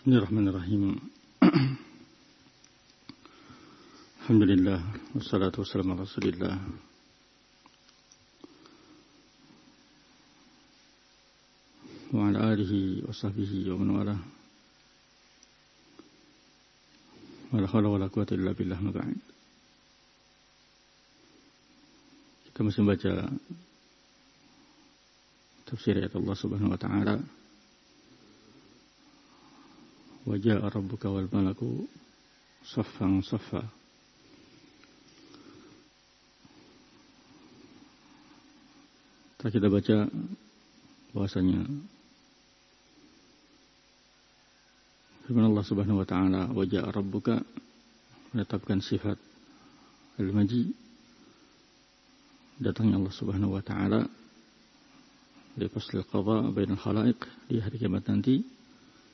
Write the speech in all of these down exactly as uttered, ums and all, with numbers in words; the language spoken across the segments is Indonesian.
Bismillahirrahmanirrahim. Alhamdulillah wassalatu wassalamu ala Rasulillah wa ala alihi wa sahbihi wa man wala. Wala haula wala quwwata illa billah, ma ba'd. Kita masih membaca tafsir ayat Allah Subhanahu wa taala. Wa jaa'a rabbuka wal malaku saffan saffa. Telah kita baca bahwasanya firman Allah Subhanahu wa taala, wa jaa'a rabbuka, menetapkan sifat al-maji, datangnya Allah Subhanahu wa taala di faslil qadha bainal khalaiq, di hari kiamat nanti.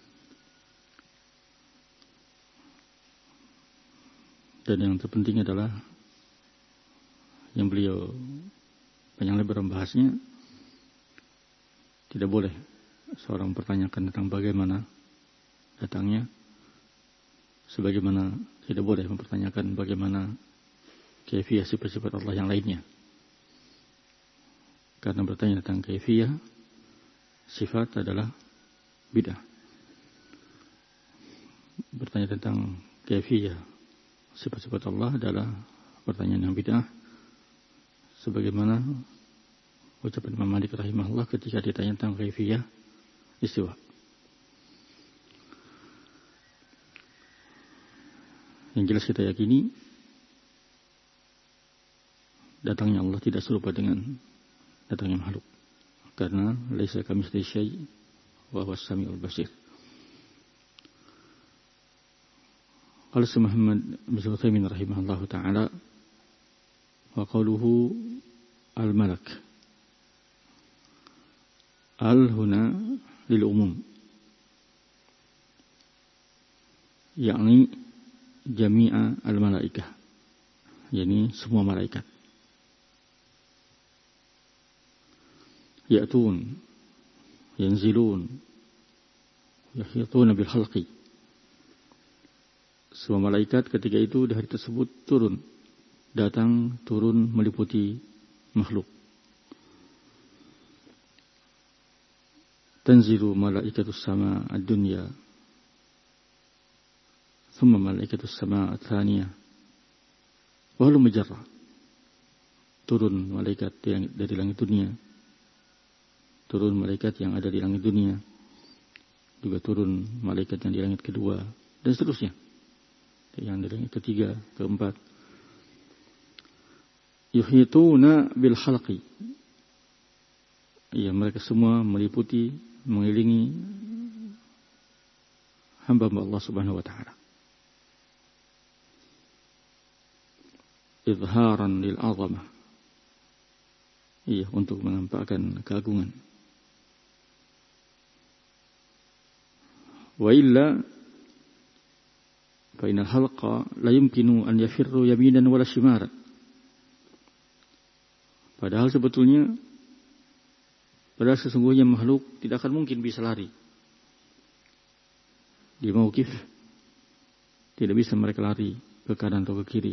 Dan yang terpenting adalah yang beliau panjang lebar membahasnya, tidak boleh seorang mempertanyakan tentang bagaimana datangnya, sebagaimana tidak boleh mempertanyakan bagaimana kaifiyah sifat-sifat Allah yang lainnya. Karena bertanya tentang kaifiyah sifat adalah bid'ah. Bertanya tentang kaifiyah sifat-sifat Allah adalah pertanyaan yang bid'ah, sebagaimana ucapan Imam Malik rahimahullah ketika ditanya tentang kaifiyah istiwa. Yang jelas kita yakini datangnya Allah tidak serupa dengan datangnya makhluk, karena laisa kamitslihi syai' wa huwas samiul basir. Qala Muhammad bin Utsaimin rahimahullahu taala, wa qawluhu al-malak, al huna lil umum, yakni jami'a al-malaikah, yakni semua malaikat. Ya'tun, yanzilun, yahituna bil khalqi. Semua malaikat ketika itu di hari tersebut turun, datang turun meliputi makhluk. Tanzilu malaikatus sama ad-dunya, thumma malaikatus sama ats-tsaniyah, wa hum majarrah. Turun malaikat yang dari langit dunia, turun malaikat yang ada di langit dunia, juga turun malaikat yang di langit kedua, dan seterusnya. Yang dari ketiga, keempat. Yuhituna bil khalqi. Ya, mereka semua meliputi, mengelilingi hamba Allah Subhanahu wa taala. Izharan lil azamah. Iya, untuk menampakkan keagungan. Wa illa fa inal halqa la yumkinu an yafirru yaminan wala shimaran. Padahal sebetulnya padahal sesungguhnya makhluk tidak akan mungkin bisa lari di mauqif, tidak bisa mereka lari ke kanan atau ke kiri.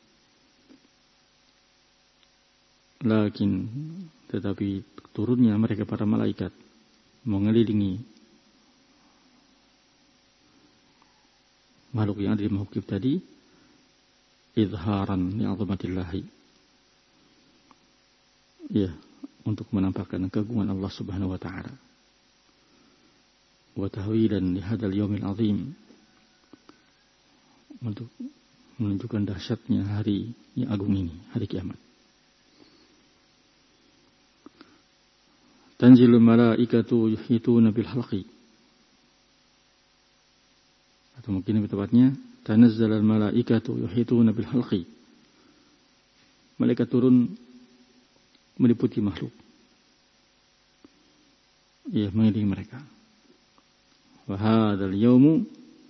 Lakin tetapi turunnya mereka para malaikat mengelilingi makhluk yang ada di mauqif tadi, izharan li'azamatillahi, ya, untuk menampakkan keagungan Allah Subhanahu wa taala, wa tahwilan li hadzal yaumil azim, untuk menunjukkan dahsyatnya hari yang agung ini, hari kiamat. Tanzilul malaikatu yuhituna bil halqi, atau mungkin lebih tepatnya tanazzalal malaikatu yuhituna bil halqi, malaikat turun meliputi makhluk, ya, mengelilingi mereka. Wa hadzal yaumu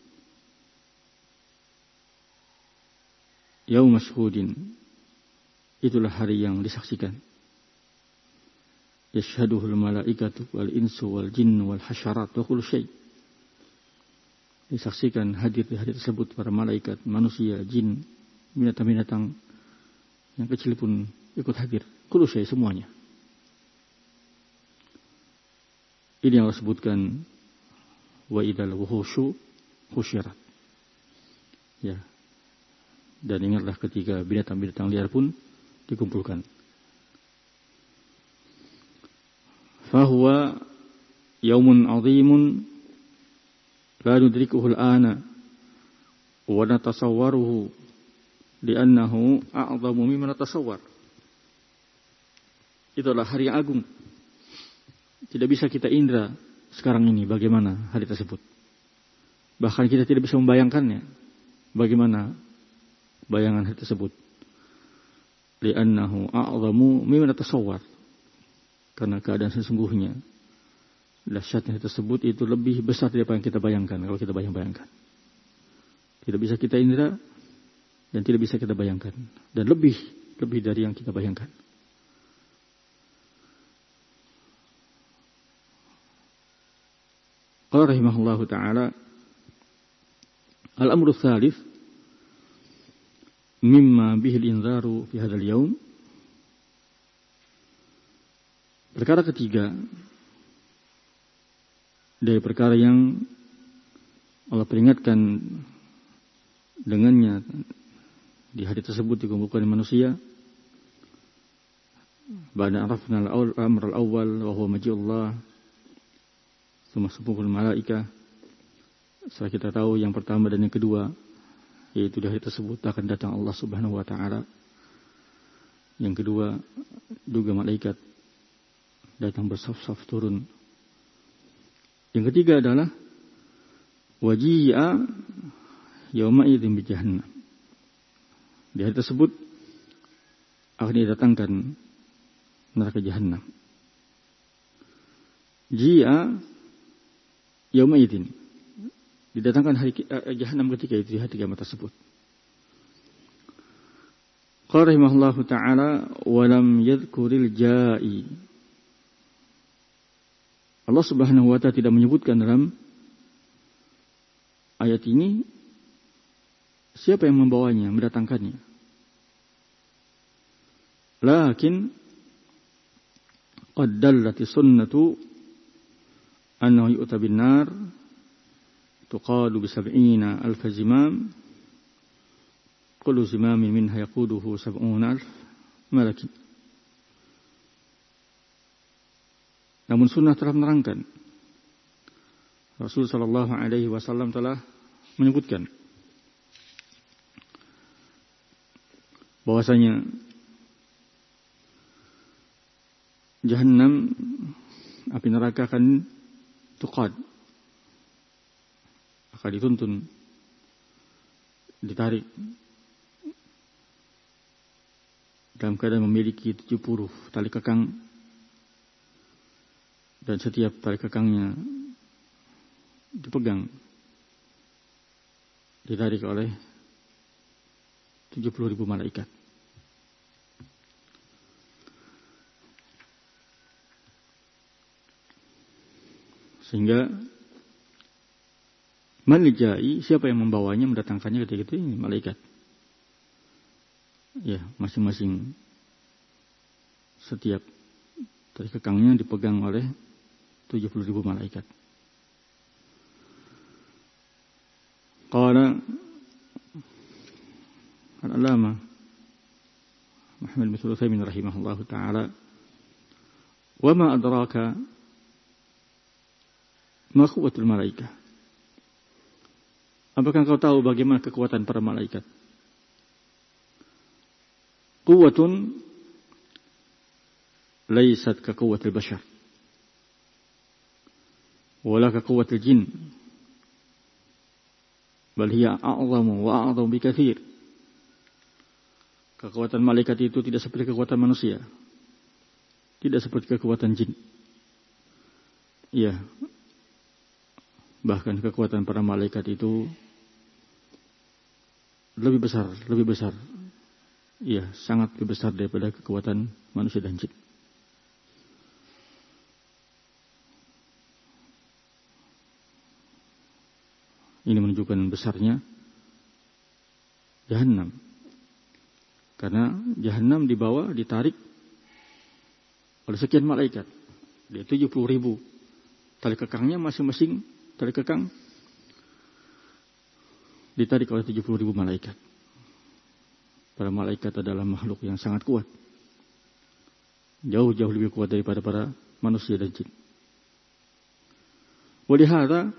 yaum mashhudin, itulah hari yang disaksikan. Yashhaduhul malaikatu wal insu wal jinnu wal hasyarat wa kullu syai'. disaksikan hadir di hari tersebut para malaikat, manusia, jin, binatang-binatang yang kecil pun ikut hadir. Kullu syai, semuanya. Ini yang Allah sebutkan, wa idzal wuhusyu husyirat. Ya. Dan ingatlah ketika binatang-binatang liar pun dikumpulkan. Fahuwa yaumun 'azimun la nudrikuhu al-ana wa natasawwaruhu li'annahu a'zamu mimma natasawwar. Itulah hari yang agung. Tidak bisa kita indra sekarang ini bagaimana hari tersebut. Bahkan kita tidak bisa membayangkannya bagaimana bayangan hari tersebut. Li'annahu a'zamu mimma natasawwar. Karena keadaan sesungguhnya dahsyatnya tersebut itu lebih besar dari apa yang kita bayangkan. Kalau kita bayang-bayangkan, tidak bisa kita indra dan tidak bisa kita bayangkan, dan lebih lebih dari yang kita bayangkan. Qala rahimahullahu ta'ala, al-amru tsalits mimma bihi al-inzaru fi hadzal yaum. Perkara ketiga dari perkara yang Allah peringatkan dengannya di hari tersebut dikumpulkan manusia. Ba'da arafna al-amr al-awwal wa huwa maji'ullah tsumma subuhul malaika. Setelah kita tahu yang pertama dan yang kedua, yaitu di hari tersebut akan datang Allah Subhanahu wa taala. Yang kedua juga malaikat datang bersaf-saf turun. Yang ketiga adalah waji'a yauma idzin bi jahannam. Di hari tersebut akan didatangkan neraka jahanam. Ji'a yauma idzin, didatangkan hari uh, jahanam ketika itu, di hari kiamat tersebut. Qala rahimahullahu ta'ala wa lam yadhkuril ja'i. Allah Subhanahu wa ta'ala tidak menyebutkan dalam ayat ini siapa yang membawanya, mendatangkannya. Lakin qad dallati sunnatu annahu yu'ta bin nar tuqadu bi sab'ina alf zimam kullu zimamin minha yaquduhu sab'una alf malakin. Namun sunnah telah menerangkan, Rasul sallallahu alaihi wasallam telah menyebutkan bahwasanya Jahannam, api neraka akan tuqad, akan dituntun, ditarik dalam keadaan memiliki tujuh puluh tali kekang, dan setiap tali kekangnya dipegang, ditarik oleh tujuh puluh ribu malaikat. Sehingga malijai, siapa yang membawanya, mendatangkannya ketika itu, ini malaikat. Ya, masing-masing setiap tali kekangnya dipegang oleh tujuh puluh ribu malaikat. Qala al-alama Muhammad bin Sulaiman rahimahullahu ta'ala, wa ma adraka ma quwwatul malaikah. Apakah engkau tahu bagaimana kekuatan para malaikat? Quwwatun laysat ka quwwatil bashar wala ka quwwatil jin bal hiya a'zamu wa a'zamu bi katsir. Kekuatan malaikat itu tidak seperti kekuatan manusia, tidak seperti kekuatan jin. Iya, bahkan kekuatan para malaikat itu lebih besar, lebih besar. Iya, sangat lebih besar daripada kekuatan manusia dan jin. Ini menunjukkan besarnya Jahannam. Karena Jahannam dibawa, ditarik oleh sekian malaikat. Dia tujuh puluh ribu. Tali kekangnya masing-masing tali kekang ditarik oleh tujuh puluh ribu malaikat. Para malaikat adalah makhluk yang sangat kuat. Jauh-jauh lebih kuat daripada para manusia dan jin. Walihada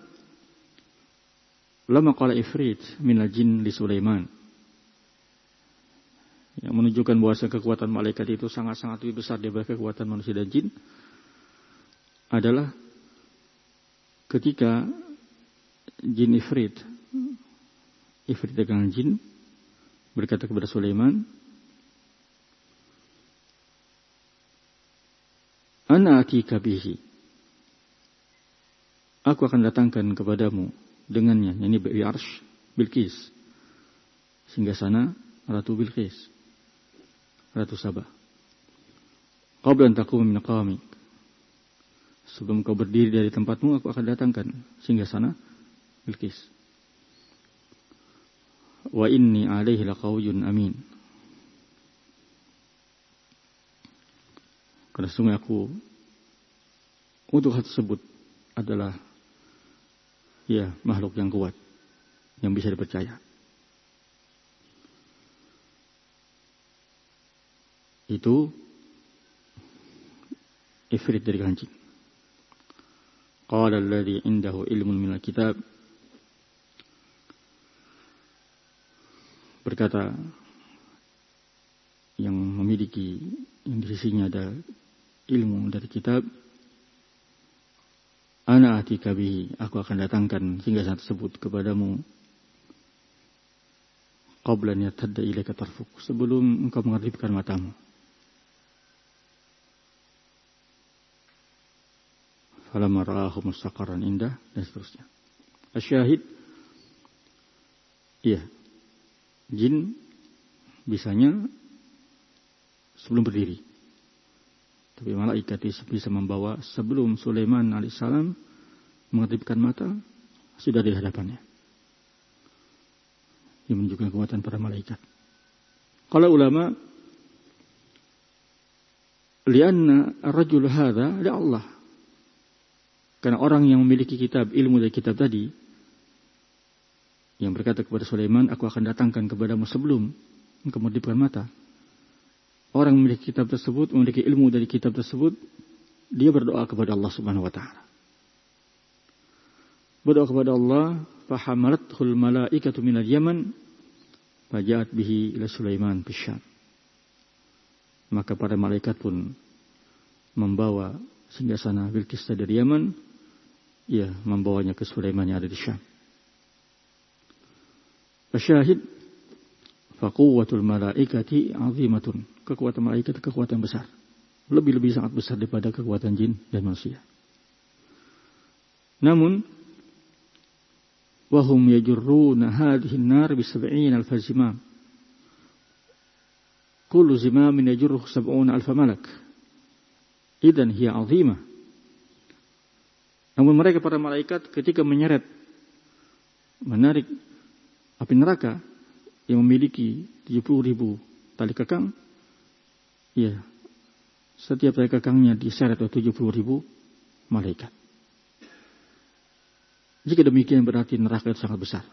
lama qala ifrit minal jin li Sulaiman. Yang menunjukkan bahwa kekuatan malaikat itu sangat-sangat lebih besar daripada kekuatan manusia dan jin adalah ketika jin ifrit ifrit dengan jin berkata kepada Sulaiman, ana atika bihi, aku akan datangkan kepadamu dengannya, yakni bi arsy Bilqis, singgasana Ratu Bilqis, Ratu Sabah. Qabla an taquma min maqamik, sebelum kau berdiri dari tempatmu, aku akan datangkan singgasana Bilqis. Wa inni alaihi laqawiyyun amin. Karena sungguh aku untuk hal tersebut adalah ya makhluk yang kuat, yang bisa dipercaya. Itu ifrit dari kancing. Qala alladhi indahu ilmun minal kitab, berkata yang memiliki, yang di sisinya ada ilmu dari kitab, ana atika bihi, aku akan datangkan singgasana tersebut kepadamu, qabla an yatadda ilaika tarfuk, sebelum engkau mengedipkan matamu. Falamma ra'ahu mustaqarran indah, dan seterusnya. Asyahid, iya, jin bisanya sebelum berdiri. Tapi malaikat bisa membawa sebelum Sulaiman alaihissalam mengedipkan mata, sudah di hadapannya. Ini menunjukkan kekuatan para malaikat. Kalau ulama, lianna ar-rajul hadha li Allah. Karena orang yang memiliki kitab, ilmu dari kitab tadi, yang berkata kepada Sulaiman, aku akan datangkan kepadamu sebelum engkau mengedipkan mata. Orang yang memiliki kitab tersebut, memiliki ilmu dari kitab tersebut, dia berdoa kepada Allah Subhanahu wa taala. Berdoa kepada Allah, fahamalathul malaikatu minal Yaman, faja'at bihi ila Sulaiman bisyam. Maka para malaikat pun membawa singgasana Bilqis dari Yaman, ya, membawanya ke Sulaiman yang ada di Syam. Fasyahid, faquwwatul malaikati 'azimatun. Kekuatan malaikat itu kekuatan besar. Lebih-lebih sangat besar daripada kekuatan jin dan manusia. Namun, wahum yajurruna hadhihi an-nar bi sab'ina alf zimam. Kullu zimamin yajurruhu sab'una alf malak. Idzan hiya 'azimah. Namun mereka para malaikat ketika menyeret, menarik api neraka yang memiliki tujuh puluh ribu tali kekang, ya, setiap tali kekangnya diseret oleh tujuh puluh ribu malaikat. Jika demikian berarti neraka itu sangat besar.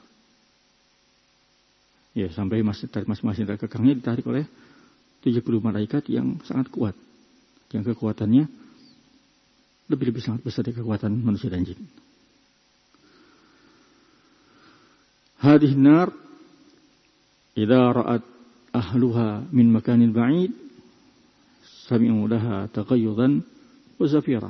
Ya, sampai masing-masing tali kekangnya ditarik oleh tujuh puluh malaikat yang sangat kuat, yang kekuatannya lebih-lebih sangat besar dari kekuatan manusia dan jin. Hadhihi nar idza ra'at ahluha min makanin ba'id sami'u laha taghayyudan wa zafira.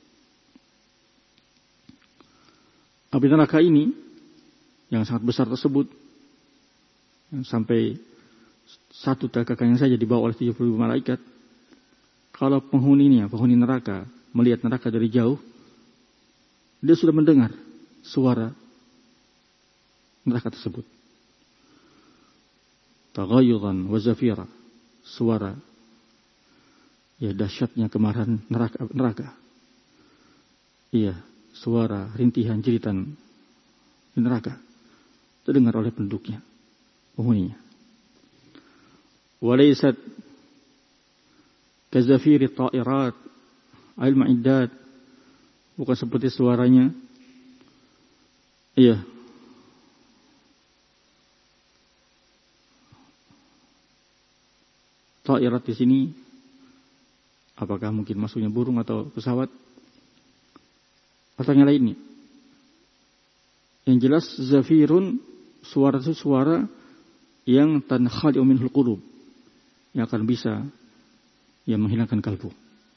Api neraka ini yang sangat besar tersebut, yang sampai satu tali kekangnya saja dibawa oleh tujuh puluh malaikat, kalau penghuninya, penghuni neraka melihat neraka dari jauh, dia sudah mendengar suara neraka tersebut. Taghayyudan wa zafira, suara, ya, dahsyatnya kemarahan neraka, neraka. Iya, suara rintihan jeritan di neraka. terdengar oleh penduduknya, penghuninya. Walaysat kazafiri ta'irat al-ma'iddat, bukan seperti suaranya iya ta'irat di sini apakah mungkin maksudnya burung atau pesawat atau yang lainnya. Yang jelas zafirun, suara itu suara yang tankhali'u minhul qulub, yang akan bisa yang menghilangkan kalbu.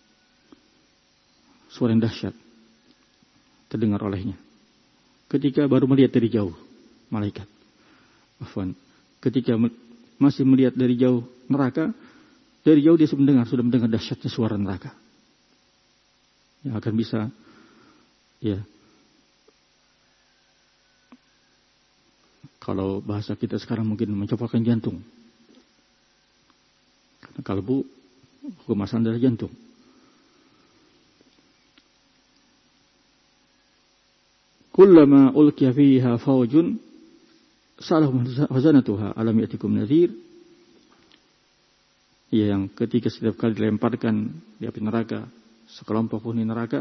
Suara yang dahsyat terdengar olehnya ketika baru melihat dari jauh malaikat. Afwan, ketika masih melihat dari jauh neraka, dari jauh dia sudah mendengar, sudah mendengar dahsyatnya suara neraka. Yang akan bisa ya, kalau bahasa kita sekarang mungkin mencopotkan jantung. Karena kalbu kemasan dari jantung. Kullama ulqiya fiha fawjun salahum hazanatuha alam ya'tikum nadhir. Ya, yang ketika setiap kali dilemparkan di api neraka sekelompok penghuni neraka,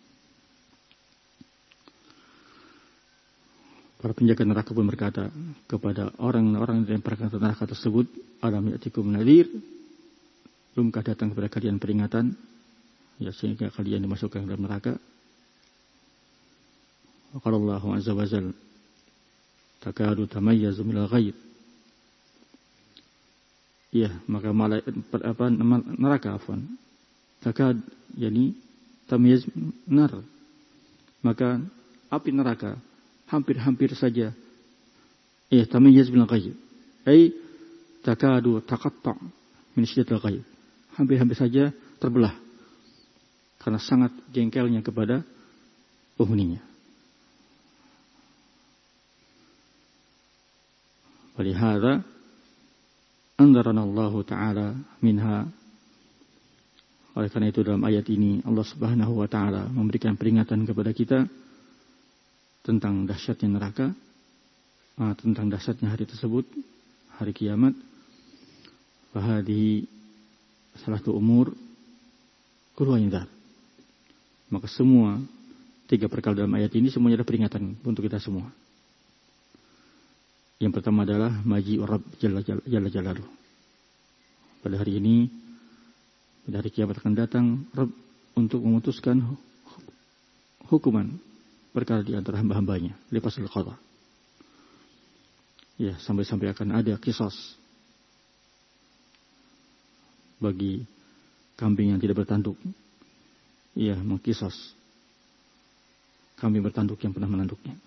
para penjaga neraka pun berkata kepada orang-orang yang dilemparkan ke neraka tersebut, alam ya'tikum nadhir, belumkah datang kepada kalian peringatan ya sehingga kalian dimasukkan ke dalam neraka. Qala Allahu azza wa jalla takadu tamayyazu minal ghayr. Ya, maka malaikat apa neraka afwan takad yani tamyiz nar, maka api neraka hampir-hampir saja ya tamyiz minal ghayr ay takadu taqatta' min syiddatil ghayr, hampir-hampir saja terbelah karena sangat jengkelnya kepada penghuninya. Walihada anzarana Allah Ta'ala minha. Oleh karena itu dalam ayat ini Allah Subhanahu wa Ta'ala memberikan peringatan kepada kita tentang dahsyatnya neraka, tentang dahsyatnya hari tersebut, hari kiamat. Fahadihi salatu umur kulluha inzar. Maka semua tiga perkara dalam ayat ini semuanya ada peringatan untuk kita semua. Yang pertama adalah maji Rabb Jalla Jalla Jalaluh. Pada hari ini, pada hari kiamat akan datang Rabb untuk memutuskan hukuman perkara di antara hamba-hambanya, lepas al-qadha. Ya, sampai-sampai akan ada qisas bagi kambing yang tidak bertanduk. Ya, mengqisas kambing bertanduk yang pernah menanduknya.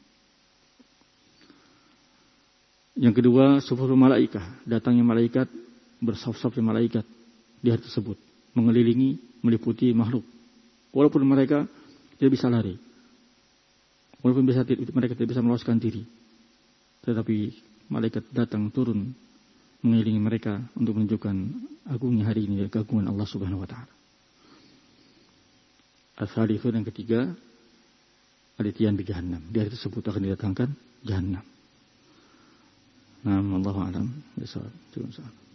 Yang kedua, sufuful malaikah, datangnya malaikat, bersaf-safnya malaikat di hari tersebut, mengelilingi, meliputi makhluk. Walaupun mereka tidak bisa lari, walaupun bisa, mereka tidak bisa meloloskan diri, tetapi malaikat datang turun mengelilingi mereka untuk menunjukkan agungnya hari ini dan keagungan Allah Subhanahu wa Ta'ala. Al-Thalithun, yang ketiga, al-ityan bi jahannam. Di hari tersebut akan didatangkan jahannam. Nah, Allahu a'lam. Bisawab.